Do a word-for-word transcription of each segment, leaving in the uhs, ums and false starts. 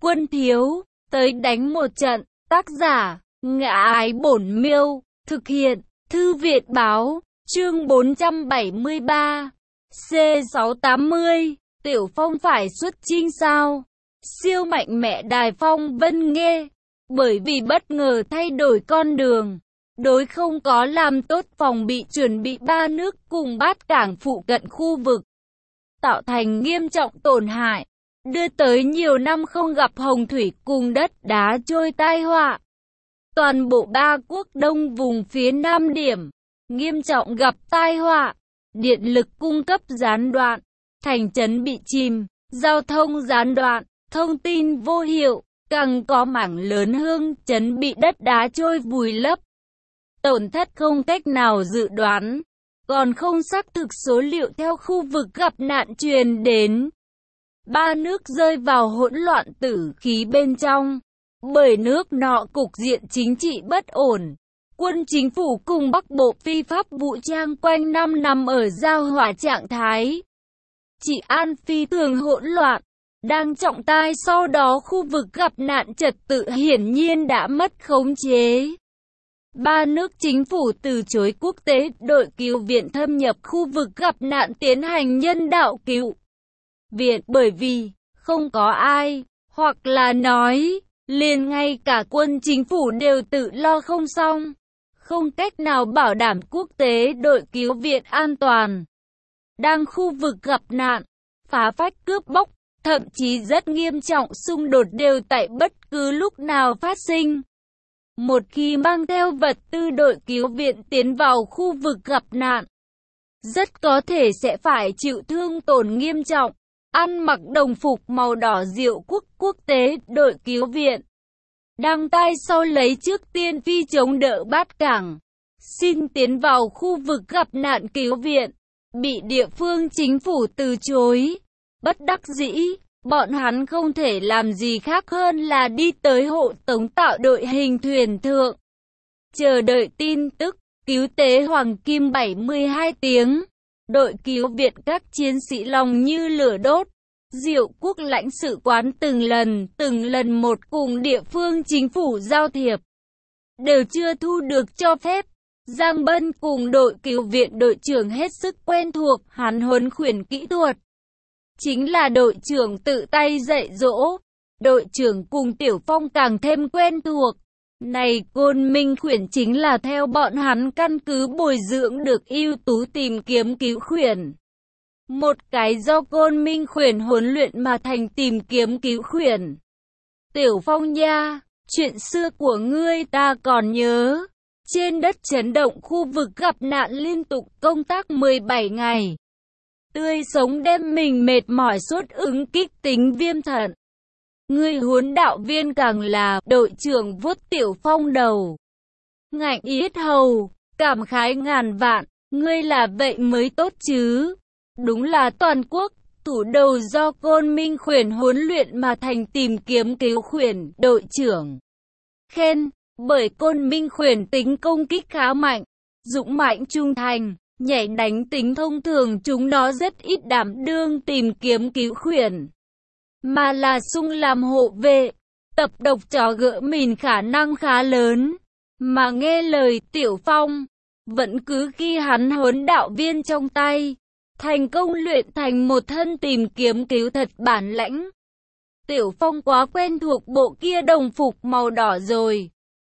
quân thiếu, tới đánh một trận. Tác giả, Ngã Ái Bổn Miêu, thực hiện, Thư viện Báo, chương bốn trăm bảy mươi ba, C sáu trăm tám mươi, Tiểu Phong phải xuất chinh sao? Siêu mạnh mẽ Đài Phong Vân nghe, bởi vì bất ngờ thay đổi con đường, đối không có làm tốt phòng bị chuẩn bị ba nước cùng Bát Cảng phụ cận khu vực, tạo thành nghiêm trọng tổn hại, đưa tới nhiều năm không gặp hồng thủy cùng đất đá trôi tai họa. Toàn bộ ba quốc đông vùng phía Nam điểm, nghiêm trọng gặp tai họa, điện lực cung cấp gián đoạn, thành trấn bị chìm, giao thông gián đoạn, thông tin vô hiệu, càng có mảng lớn hương trấn bị đất đá trôi vùi lấp. Tổn thất không cách nào dự đoán, còn không xác thực số liệu theo khu vực gặp nạn truyền đến. Ba nước rơi vào hỗn loạn tử khí bên trong, bởi nước nọ cục diện chính trị bất ổn. Quân chính phủ cùng Bắc Bộ phi pháp vũ trang quanh năm nằm ở giao hỏa trạng thái. Trị an phi thường hỗn loạn, đang trọng tai, sau đó khu vực gặp nạn trật tự hiển nhiên đã mất khống chế. Ba nước chính phủ từ chối quốc tế đội cứu viện thâm nhập khu vực gặp nạn tiến hành nhân đạo cứu viện, bởi vì không có ai, hoặc là nói, liền ngay cả quân chính phủ đều tự lo không xong, không cách nào bảo đảm quốc tế đội cứu viện an toàn. Đang khu vực gặp nạn, phá phách cướp bóc, thậm chí rất nghiêm trọng xung đột đều tại bất cứ lúc nào phát sinh. Một khi mang theo vật tư đội cứu viện tiến vào khu vực gặp nạn, rất có thể sẽ phải chịu thương tổn nghiêm trọng. Ăn mặc đồng phục màu đỏ Diệu Quốc quốc tế đội cứu viện, đang tay sau lấy trước tiên phi chống đỡ Bát Cảng, xin tiến vào khu vực gặp nạn cứu viện, bị địa phương chính phủ từ chối. Bất đắc dĩ, bọn hắn không thể làm gì khác hơn là đi tới hộ tống tạo đội hình thuyền thượng, chờ đợi tin tức. Cứu tế Hoàng Kim bảy mươi hai tiếng, đội cứu viện các chiến sĩ lòng như lửa đốt. Diệu Quốc lãnh sự quán từng lần, từng lần một cùng địa phương chính phủ giao thiệp, đều chưa thu được cho phép. Giang Bân cùng đội cứu viện đội trưởng hết sức quen thuộc, hắn huấn khuyển kỹ thuật, chính là đội trưởng tự tay dạy dỗ. Đội trưởng cùng Tiểu Phong càng thêm quen thuộc. Này Côn Minh khuyển chính là theo bọn hắn căn cứ bồi dưỡng được ưu tú tìm kiếm cứu khuyển. Một cái do Côn Minh khuyển huấn luyện mà thành tìm kiếm cứu khuyển. Tiểu Phong nha, chuyện xưa của ngươi ta còn nhớ. Trên đất chấn động khu vực gặp nạn liên tục công tác mười bảy ngày. Tươi sống đem mình mệt mỏi sốt ứng kích tính viêm thận. Ngươi huấn đạo viên càng là, đội trưởng vuốt Tiểu Phong đầu, ngạnh yết hầu, cảm khái ngàn vạn, ngươi là vậy mới tốt chứ. Đúng là toàn quốc, thủ đầu do Côn Minh khuyển huấn luyện mà thành tìm kiếm cứu khuyển, đội trưởng khen, bởi Côn Minh khuyển tính công kích khá mạnh, dũng mãnh trung thành, nhảy đánh tính thông thường chúng nó rất ít đảm đương tìm kiếm cứu khuyển, mà là sung làm hộ vệ. Tập độc chó gỡ mìn khả năng khá lớn, mà nghe lời Tiểu Phong, vẫn cứ khi hắn huấn đạo viên trong tay, thành công luyện thành một thân tìm kiếm cứu thật bản lãnh. Tiểu Phong quá quen thuộc bộ kia đồng phục màu đỏ rồi.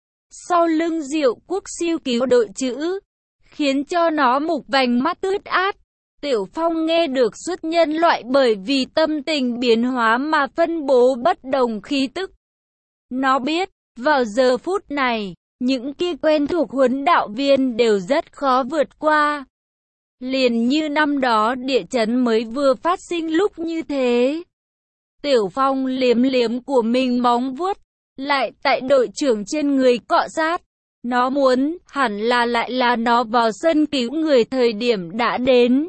Sau lưng Diệu Quốc siêu cứu đội chữ, khiến cho nó mục vành mắt ướt át. Tiểu Phong nghe được xuất nhân loại bởi vì tâm tình biến hóa mà phân bố bất đồng khí tức. Nó biết, vào giờ phút này, những kia quen thuộc huấn đạo viên đều rất khó vượt qua. Liền như năm đó địa chấn mới vừa phát sinh lúc như thế. Tiểu Phong liếm liếm của mình móng vuốt, lại tại đội trưởng trên người cọ sát. Nó muốn, hẳn là lại là nó vào sân cứu người thời điểm đã đến.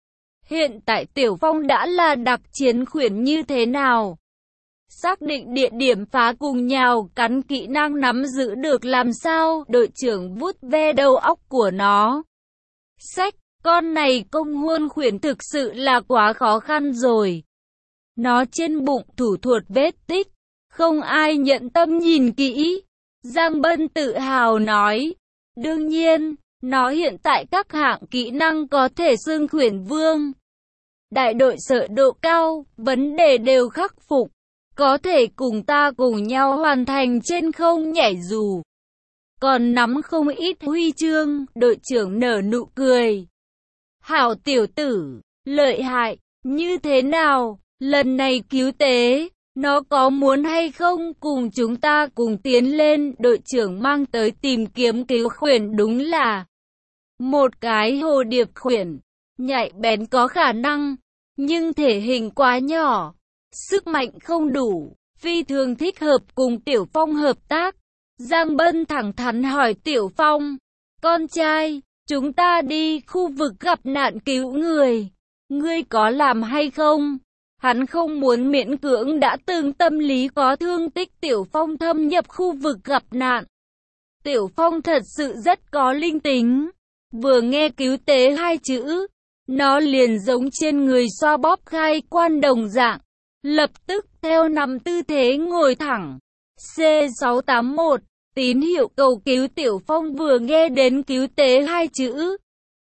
Hiện tại Tiểu Phong đã là đặc chiến khuyển như thế nào? Xác định địa điểm phá cùng nhào cắn kỹ năng nắm giữ được làm sao? Đội trưởng vuốt ve đầu óc của nó. Sách, con này công huân khuyển thực sự là quá khó khăn rồi. Nó trên bụng thủ thuật vết tích, không ai nhận tâm nhìn kỹ. Giang Bân tự hào nói, đương nhiên, nó hiện tại các hạng kỹ năng có thể xưng khuyển vương. Đại đội sở độ cao, vấn đề đều khắc phục. Có thể cùng ta cùng nhau hoàn thành trên không nhảy dù. Còn nắm không ít huy chương, đội trưởng nở nụ cười. Hảo tiểu tử, lợi hại, như thế nào, lần này cứu tế, nó có muốn hay không cùng chúng ta cùng tiến lên. Đội trưởng mang tới tìm kiếm cứu khuyển đúng là một cái hồ điệp khuyển, nhạy bén có khả năng, nhưng thể hình quá nhỏ, sức mạnh không đủ, phi thường thích hợp cùng Tiểu Phong hợp tác. Giang Bân thẳng thắn hỏi Tiểu Phong, con trai, chúng ta đi khu vực gặp nạn cứu người, ngươi có làm hay không? Hắn không muốn miễn cưỡng đã từng tâm lý có thương tích Tiểu Phong thâm nhập khu vực gặp nạn. Tiểu Phong thật sự rất có linh tính, vừa nghe cứu tế hai chữ, nó liền giống trên người xoa bóp khai quan đồng dạng, lập tức theo nằm tư thế ngồi thẳng. C sáu tám mốt, tín hiệu cầu cứu. Tiểu Phong vừa nghe đến cứu tế hai chữ,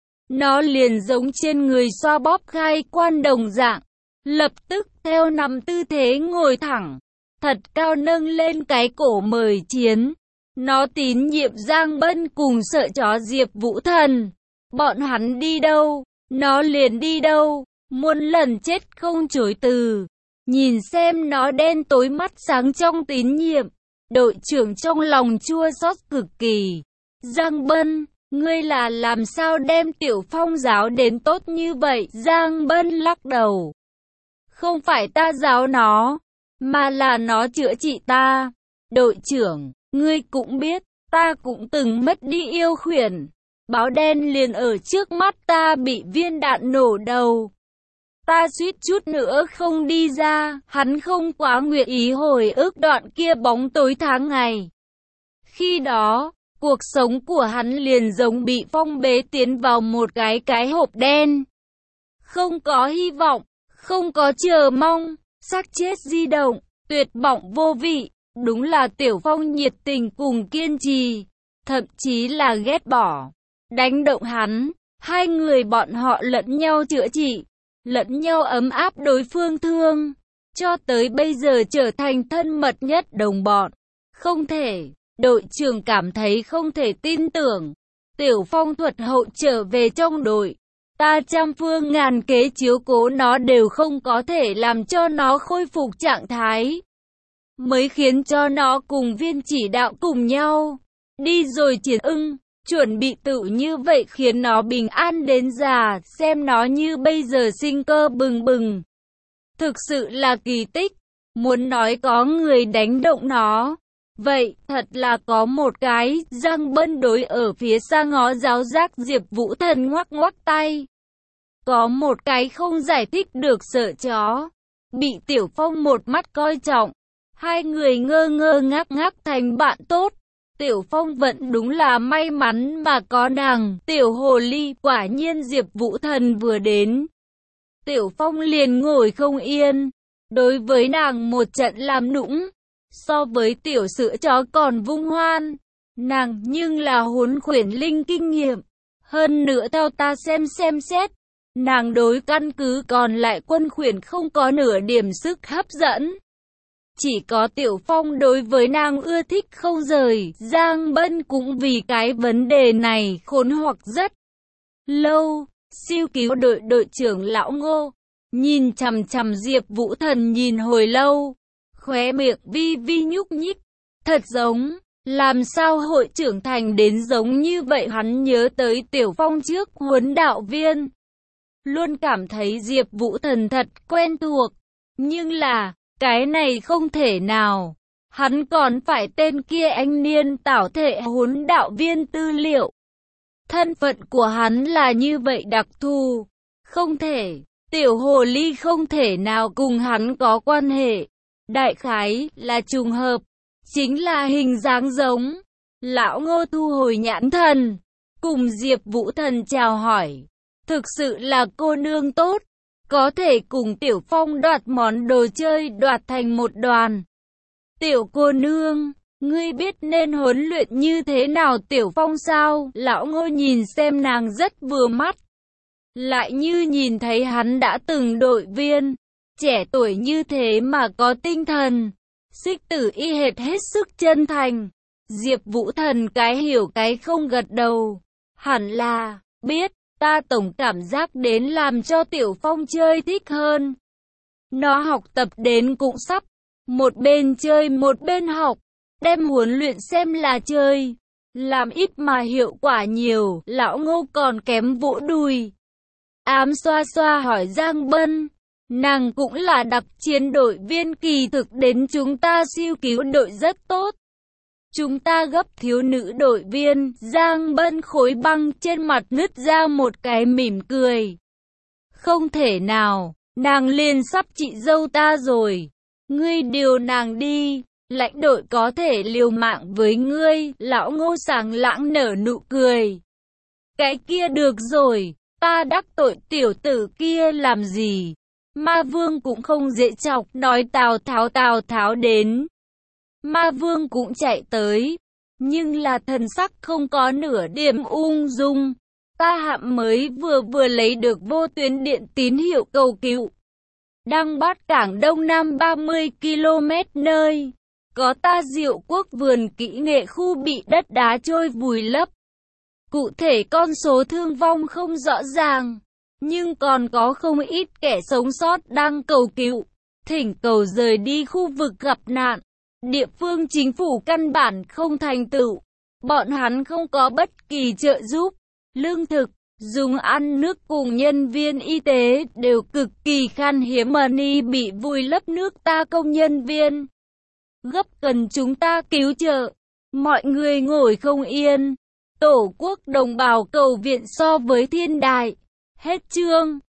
nó liền giống trên người xoa bóp khai quan đồng dạng, lập tức theo nằm tư thế ngồi thẳng, thật cao nâng lên cái cổ mời chiến. Nó tín nhiệm Giang Bân cùng sợ chó Diệp Vũ Thần, bọn hắn đi đâu, nó liền đi đâu, muôn lần chết không chối từ. Nhìn xem nó đen tối mắt sáng trong tín nhiệm, đội trưởng trong lòng chua xót cực kỳ. Giang Bân, ngươi là làm sao đem Tiểu Phong giáo đến tốt như vậy? Giang Bân lắc đầu. Không phải ta giáo nó, mà là nó chữa trị ta. Đội trưởng, ngươi cũng biết, ta cũng từng mất đi yêu khuyển. Báo đen liền ở trước mắt ta bị viên đạn nổ đầu. Ta suýt chút nữa không đi ra, hắn không quá nguyện ý hồi ức đoạn kia bóng tối tháng ngày. Khi đó, cuộc sống của hắn liền giống bị phong bế tiến vào một cái cái hộp đen. Không có hy vọng, không có chờ mong, xác chết di động, tuyệt vọng vô vị. Đúng là Tiểu Phong nhiệt tình cùng kiên trì, thậm chí là ghét bỏ, đánh động hắn. Hai người bọn họ lẫn nhau chữa trị, lẫn nhau ấm áp đối phương thương, cho tới bây giờ trở thành thân mật nhất đồng bọn. Không thể, đội trưởng cảm thấy không thể tin tưởng. Tiểu Phong thuật hậu trở về trong đội, ta trăm phương ngàn kế chiếu cố nó đều không có thể làm cho nó khôi phục trạng thái, mới khiến cho nó cùng viên chỉ đạo cùng nhau đi rồi chiến ưng. Chuẩn bị tự như vậy khiến nó bình an đến già, xem nó như bây giờ sinh cơ bừng bừng. Thực sự là kỳ tích, muốn nói có người đánh động nó, vậy thật là có một cái. Giang Bân đối ở phía xa ngó giáo giác Diệp Vũ Thần ngoắc ngoắc tay. Có một cái không giải thích được sợ chó, bị Tiểu Phong một mắt coi trọng, hai người ngơ ngơ ngác ngác thành bạn tốt. Tiểu Phong vẫn đúng là may mắn mà có nàng, Tiểu Hồ Ly. Quả nhiên Diệp Vũ Thần vừa đến, Tiểu Phong liền ngồi không yên, đối với nàng một trận làm nũng. So với tiểu sữa chó còn vung hoan, nàng nhưng là huấn khuyển linh kinh nghiệm. Hơn nữa theo ta xem xem xét, nàng đối căn cứ còn lại quân khuyển không có nửa điểm sức hấp dẫn. Chỉ có Tiểu Phong đối với nàng ưa thích không rời. Giang Bân cũng vì cái vấn đề này khốn hoặc rất lâu. Siêu cứu đội đội trưởng lão Ngô nhìn chằm chằm Diệp Vũ Thần nhìn hồi lâu, khóe miệng vi vi nhúc nhích. Thật giống, làm sao hội trưởng thành đến giống như vậy? Hắn nhớ tới Tiểu Phong trước huấn đạo viên, luôn cảm thấy Diệp Vũ Thần thật quen thuộc, nhưng là cái này không thể nào. Hắn còn phải tên kia anh niên tảo thể huấn đạo viên tư liệu. Thân phận của hắn là như vậy đặc thù, không thể. Tiểu Hồ Ly không thể nào cùng hắn có quan hệ. Đại khái là trùng hợp, chính là hình dáng giống. Lão Ngô thu hồi nhãn thần, cùng Diệp Vũ Thần chào hỏi. Thực sự là cô nương tốt, có thể cùng Tiểu Phong đoạt món đồ chơi, đoạt thành một đoàn. Tiểu cô nương, ngươi biết nên huấn luyện như thế nào Tiểu Phong sao? Lão Ngô nhìn xem nàng rất vừa mắt. Lại như nhìn thấy hắn đã từng đội viên, trẻ tuổi như thế mà có tinh thần. Xích Tử y hệt hết sức chân thành. Diệp Vũ Thần cái hiểu cái không gật đầu. Hẳn là, biết, ta tổng cảm giác đến làm cho Tiểu Phong chơi thích hơn. Nó học tập đến cũng sắp, một bên chơi một bên học, đem huấn luyện xem là chơi. Làm ít mà hiệu quả nhiều, lão Ngô còn kém vỗ đùi. Ám xoa xoa hỏi Giang Bân, nàng cũng là đặc chiến đội viên kỳ thực đến chúng ta siêu cứu đội rất tốt. Chúng ta gấp thiếu nữ đội viên, Giang Bân khối băng trên mặt nứt ra một cái mỉm cười. Không thể nào, nàng liền sắp chị dâu ta rồi. Ngươi điều nàng đi, lãnh đội có thể liều mạng với ngươi, lão Ngô sảng lãng nở nụ cười. Cái kia được rồi, ta đắc tội tiểu tử kia làm gì? Ma Vương cũng không dễ chọc, nói Tào Tháo Tào Tháo đến. Ma Vương cũng chạy tới, nhưng là thần sắc không có nửa điểm ung dung. Ta hạm mới vừa vừa lấy được vô tuyến điện tín hiệu cầu cứu. Đang bắt cảng Đông Nam ba mươi ki lô mét nơi. Có ta Diệu Quốc vườn kỹ nghệ khu bị đất đá trôi vùi lấp. Cụ thể con số thương vong không rõ ràng, nhưng còn có không ít kẻ sống sót đang cầu cứu, thỉnh cầu rời đi khu vực gặp nạn. Địa phương chính phủ căn bản không thành tựu, bọn hắn không có bất kỳ trợ giúp, lương thực, dùng ăn nước cùng nhân viên y tế đều cực kỳ khan hiếm. Money bị vùi lấp nước ta công nhân viên gấp cần chúng ta cứu trợ, mọi người ngồi không yên. Tổ quốc đồng bào cầu viện so với thiên đại. Hết chương.